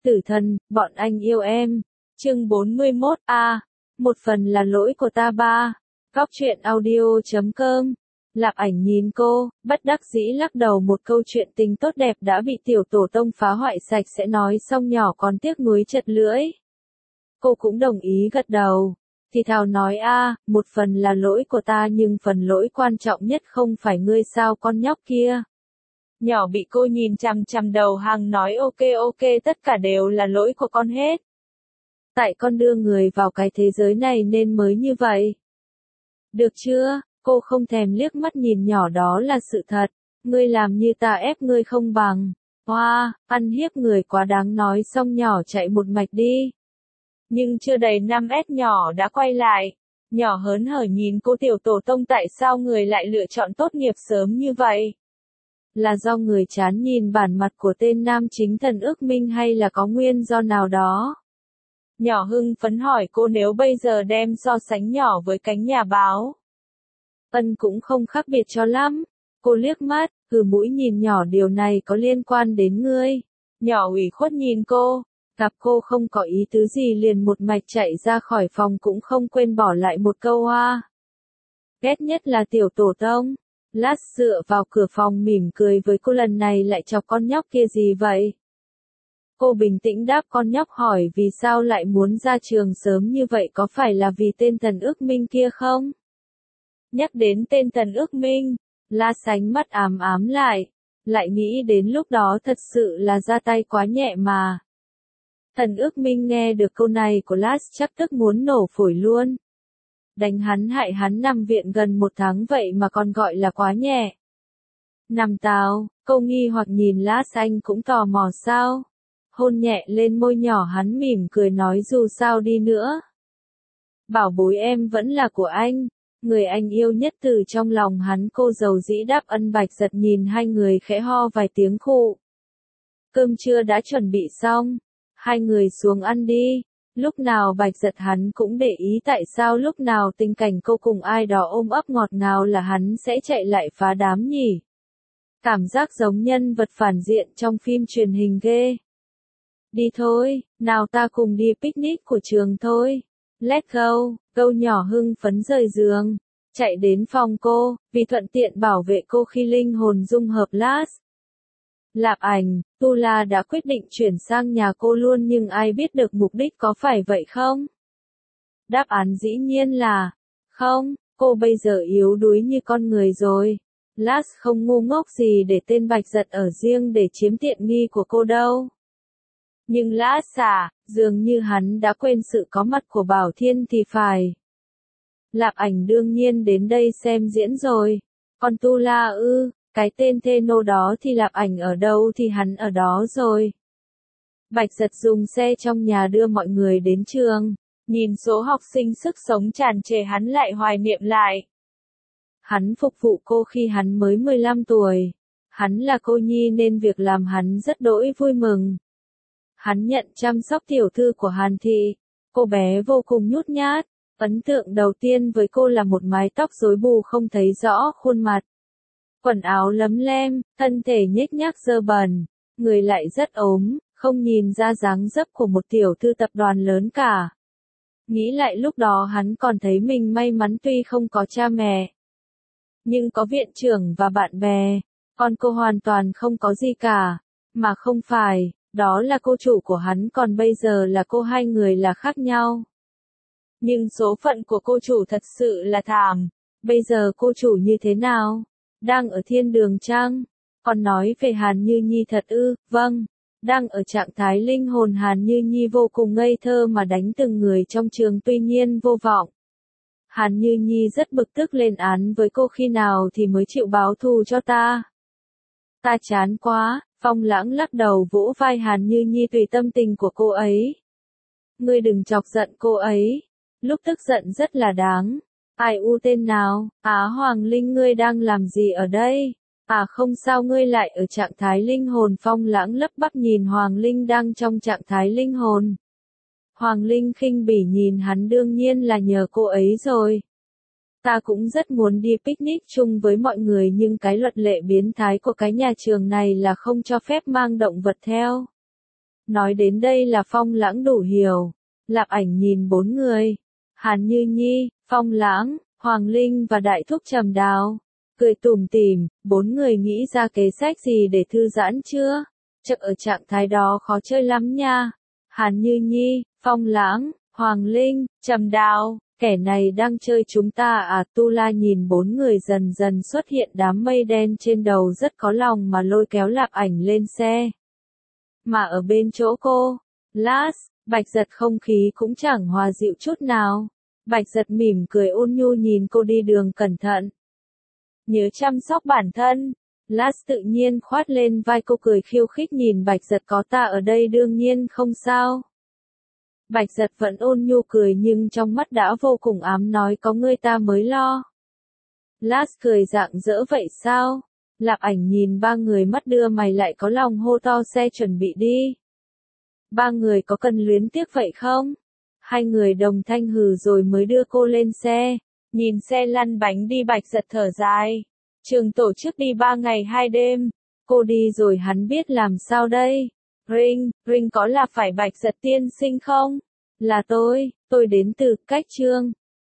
Tử thần, bọn anh yêu em. Chương 41 A. Một phần là lỗi của ta ba. Góc truyện audio.com. Lạp Ảnh nhìn cô, bất đắc dĩ lắc đầu, một câu chuyện tình tốt đẹp đã bị tiểu tổ tông phá hoại sạch sẽ, nói xong nhỏ còn tiếc nuối chật lưỡi. Cô cũng đồng ý gật đầu. Thì thào nói một phần là lỗi của ta, nhưng phần lỗi quan trọng nhất không phải ngươi sao con nhóc kia. Nhỏ bị cô nhìn chằm chằm đầu hàng nói ok, tất cả đều là lỗi của con hết. Tại con đưa người vào cái thế giới này nên mới như vậy. Được chưa, cô không thèm liếc mắt nhìn nhỏ, đó là sự thật. Ngươi làm như ta ép ngươi không bằng. Ăn hiếp người quá đáng, nói xong nhỏ chạy một mạch đi. Nhưng chưa đầy 5 s nhỏ đã quay lại. Nhỏ hớn hở nhìn cô, tiểu tổ tông, tại sao người lại lựa chọn tốt nghiệp sớm như vậy? Là do người chán nhìn bản mặt của tên nam chính thần ước minh hay là có nguyên do nào đó? Nhỏ hưng phấn hỏi cô, nếu bây giờ đem so sánh nhỏ với cánh nhà báo. Cũng không khác biệt cho lắm. Cô liếc mắt, mũi nhìn nhỏ, điều này có liên quan đến ngươi. Nhỏ ủy khuất nhìn cô, gặp cô không có ý tứ gì liền một mạch chạy ra khỏi phòng, cũng không quên bỏ lại một câu ghét nhất là tiểu tổ tông. Lát dựa vào cửa phòng mỉm cười với cô, lần này lại chọc con nhóc kia gì vậy? Cô bình tĩnh đáp, con nhóc hỏi vì sao lại muốn ra trường sớm như vậy, có phải là vì tên thần ước minh kia không? Nhắc đến tên thần ước minh, La sánh mắt ám ám lại nghĩ đến lúc đó thật sự là ra tay quá nhẹ mà. Thần ước minh nghe được câu này của Lát chắc tức muốn nổ phổi luôn. Đánh hắn hại hắn nằm viện gần 1 tháng vậy mà còn gọi là quá nhẹ. Nằm tao, cô nghi hoặc nhìn Lát, anh cũng tò mò sao? Hôn nhẹ lên môi nhỏ, hắn mỉm cười nói dù sao đi nữa. Bảo bối em vẫn là của anh, người anh yêu nhất từ trong lòng hắn. Cô dầu dĩ đáp ân. Bạch Giật nhìn hai người khẽ ho vài tiếng khụ. Cơm trưa đã chuẩn bị xong, hai người xuống ăn đi. Lúc nào Bạch Giật hắn cũng để ý tại sao lúc nào tình cảnh cô cùng ai đó ôm ấp ngọt ngào là hắn sẽ chạy lại phá đám nhỉ. Cảm giác giống nhân vật phản diện trong phim truyền hình ghê. Đi thôi, nào ta cùng đi picnic của trường thôi. Let's go, câu nhỏ hưng phấn rời giường, chạy đến phòng cô, vì thuận tiện bảo vệ cô khi linh hồn dung hợp Lát. Lạp Ảnh, Tula đã quyết định chuyển sang nhà cô luôn, nhưng ai biết được mục đích, có phải vậy không? Đáp án dĩ nhiên là không, cô bây giờ yếu đuối như con người rồi. Lát không ngu ngốc gì để tên Bạch Giật ở riêng để chiếm tiện nghi của cô đâu. Nhưng Lát dường như hắn đã quên sự có mặt của Bảo Thiên thì phải. Lạp Ảnh đương nhiên đến đây xem diễn rồi. Còn Tula cái tên Theno đó thì Lạp Ảnh ở đâu thì hắn ở đó rồi. Bạch Giật dùng xe trong nhà đưa mọi người đến trường. Nhìn số học sinh sức sống tràn trề, hắn lại hoài niệm lại. Hắn phục vụ cô khi hắn mới 15 tuổi. Hắn là cô nhi nên việc làm hắn rất đỗi vui mừng. Hắn nhận chăm sóc tiểu thư của Hàn Thị. Cô bé vô cùng nhút nhát. Ấn tượng đầu tiên với cô là một mái tóc rối bù không thấy rõ khuôn mặt. Quần áo lấm lem, thân thể nhếch nhác dơ bẩn. Người lại rất ốm, không nhìn ra dáng dấp của một tiểu thư tập đoàn lớn cả. Nghĩ lại lúc đó hắn còn thấy mình may mắn, tuy không có cha mẹ, nhưng có viện trưởng và bạn bè. Còn cô hoàn toàn không có gì cả. Mà không phải, đó là cô chủ của hắn, còn bây giờ là cô, hai người là khác nhau. Nhưng số phận của cô chủ thật sự là thảm. Bây giờ cô chủ như thế nào? Đang ở thiên đường chăng? Còn nói về Hàn Như Nhi thật ư? Vâng. Đang ở trạng thái linh hồn. Hàn Như Nhi vô cùng ngây thơ mà đánh từng người trong trường, tuy nhiên vô vọng. Hàn Như Nhi rất bực tức lên án với cô, khi nào thì mới chịu báo thù cho ta? Ta chán quá. Phong Lãng lắc đầu vỗ vai Hàn Như Nhi, tùy tâm tình của cô ấy. Ngươi đừng chọc giận cô ấy. Lúc tức giận rất là đáng. Ai tên nào? Hoàng Linh, ngươi đang làm gì ở đây? Không sao, ngươi lại ở trạng thái linh hồn. Phong Lãng lắp bắp nhìn Hoàng Linh đang trong trạng thái linh hồn. Hoàng Linh khinh bỉ nhìn hắn, đương nhiên là nhờ cô ấy rồi. Ta cũng rất muốn đi picnic chung với mọi người, nhưng cái luật lệ biến thái của cái nhà trường này là không cho phép mang động vật theo. Nói đến đây là Phong Lãng đủ hiểu. Lạp Ảnh nhìn bốn người. Hàn Như Nhi, Phong Lãng, Hoàng Linh và Đại Thúc Trầm Đào. Cười tủm tỉm, bốn người nghĩ ra kế sách gì để thư giãn chưa? Chắc ở trạng thái đó khó chơi lắm nha. Hàn Như Nhi, Phong Lãng, Hoàng Linh, Trầm Đào, kẻ này đang chơi chúng ta à? Tu La nhìn bốn người dần dần xuất hiện đám mây đen trên đầu rất có lòng mà lôi kéo Lạp Ảnh lên xe. Mà ở bên chỗ cô, Lars, Bạch Giật không khí cũng chẳng hòa dịu chút nào. Bạch Giật mỉm cười ôn nhu nhìn cô đi đường cẩn thận. Nhớ chăm sóc bản thân. Lars tự nhiên khoát lên vai cô cười khiêu khích nhìn Bạch Giật, có ta ở đây đương nhiên không sao. Bạch Giật vẫn ôn nhu cười nhưng trong mắt đã vô cùng ám nói có ngươi ta mới lo. Lars cười rạng rỡ vậy sao? Lạp Ảnh nhìn ba người mắt đưa mày lại có lòng hô to xe chuẩn bị đi. Ba người có cần luyến tiếc vậy không? Hai người đồng thanh hừ rồi mới đưa cô lên xe. Nhìn xe lăn bánh đi Bạch Giật thở dài. Trường tổ chức đi 3 ngày 2 đêm. Cô đi rồi hắn biết làm sao đây? Ring có là phải Bạch Giật tiên sinh không? Là tôi đến từ Cách Chương.